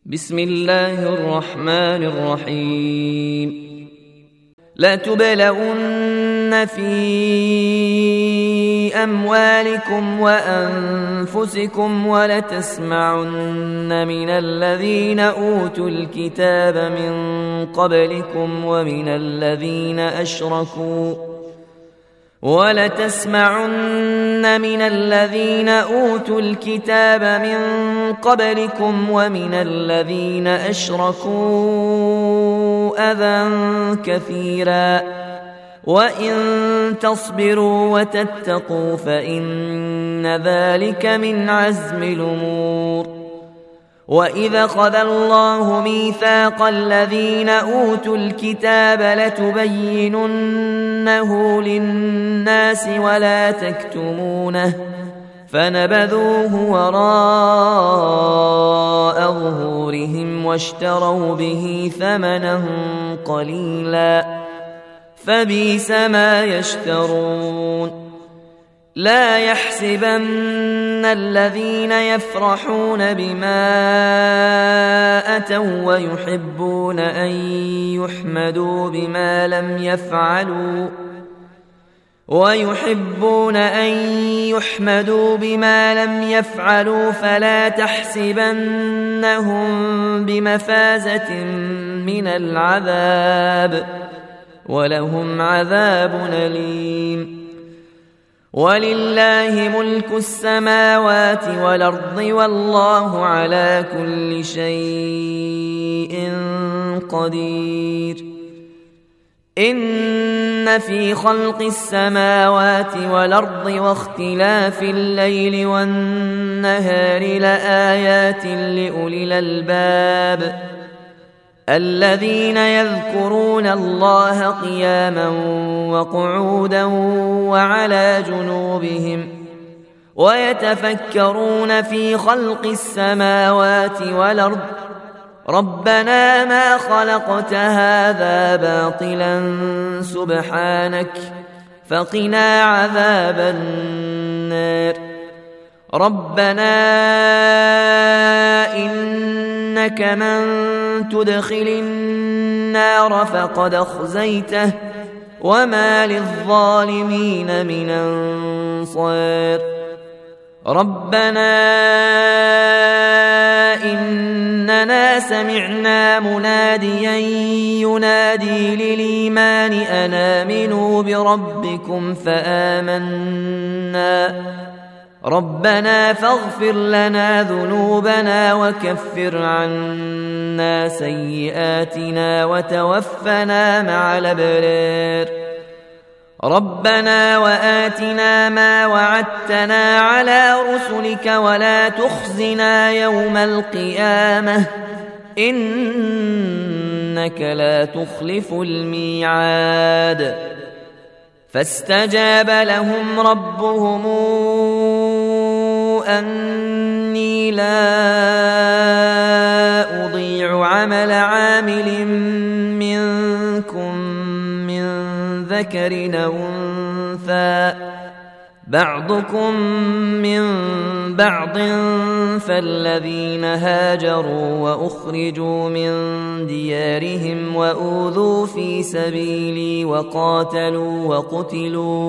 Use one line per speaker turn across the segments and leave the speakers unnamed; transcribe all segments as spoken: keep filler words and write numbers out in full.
بسم الله الرحمن الرحيم لتبلغن في أموالكم وأنفسكم ولتسمعن من الذين أوتوا الكتاب من قبلكم ومن الذين أشركوا ولتسمعن من الذين أوتوا الكتاب من قبلكم ومن الذين أشركوا أذى كثيرا وإن تصبروا وتتقوا فإن ذلك من عزم الأمور وإذا خذ الله ميثاق الذين أوتوا الكتاب لتبيننه للناس ولا تكتمونه فنبذوه وراء ظهورهم واشتروا به ثمنا قليلا فبئس ما يشترون لا يحسبن الذين يفرحون بما أتوا ويحبون أن يحمدوا بما لم يفعلوا ويحبون أن يحمدوا بما لم يفعلوا فلا تحسبنهم بمفازة من العذاب ولهم عذاب أليم ولله ملك السماوات والأرض والله على كل شيء قدير إن في خلق السماوات والأرض واختلاف الليل والنهار لآيات لأولي الألباب الذين يذكرون الله قياما وقعودا وعلى جنوبهم ويتفكرون في خلق السماوات والأرض ربنا ما خلقت هذا باطلا سبحانك فقنا عذاب النار ربنا إنك من تدخل النار فقد أخزيته وما للظالمين من أنصار ربنا إننا سمعنا مناديا ينادي للإيمان أن آمنوا بربكم فآمنا ربنا فاغفر لنا ذنوبنا وكفر عنا سيئاتنا وتوفنا مع الأبرار ربنا وآتنا ما وعدتنا على رسلك ولا تخزنا يوم القيامة إنك لا تخلف الميعاد فاستجاب لهم ربهم أني لا أضيع عمل عامل منكم من ذكر أو أنثى بعضكم من بعض فالذين هاجروا وأخرجوا من ديارهم وأوذوا في سبيلي وقاتلوا وقتلوا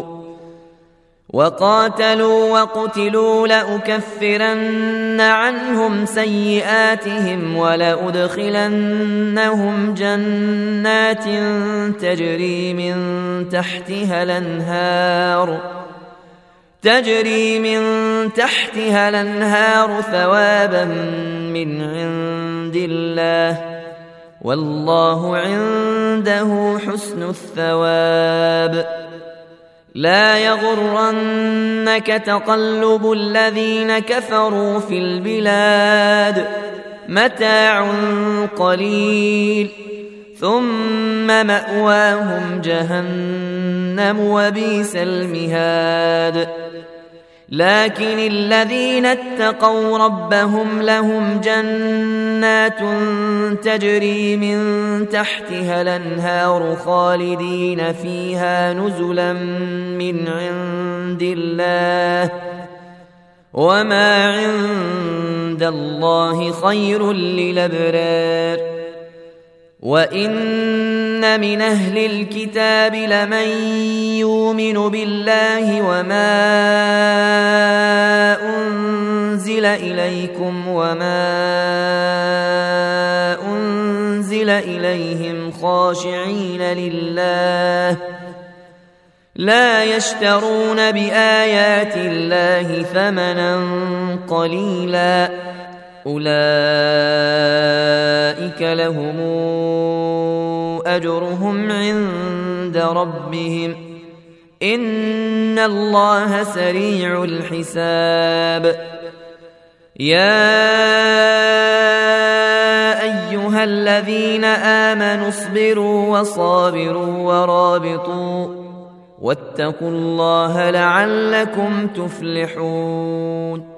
وقاتلوا وقتلوا لأكفرن عنهم سيئاتهم ولأدخلنهم جنات تجري من تحتها الأنهار تجري من تحتها الأنهار ثوابا من عند الله والله عنده حسن الثواب لا يغرنك تقلب الذين كفروا في البلاد متاع قليل ثم مأواهم جهنم وبئس المهاد لكن الذين اتقوا ربهم لهم جنات تجري من تحتها الأنهار خالدين فيها نزلا من عند الله وما عند الله خير للأبرار. وإن من أهل الكتاب لمن يؤمن بالله وما أنزل إليكم وما أنزل إليهم خاشعين لله لا يشترون بآيات الله ثمنا قليلا أولئك لهم أجرهم عند ربهم إن الله سريع الحساب. يا أيها الذين آمنوا اصبروا وصابروا ورابطوا واتقوا الله لعلكم تفلحون.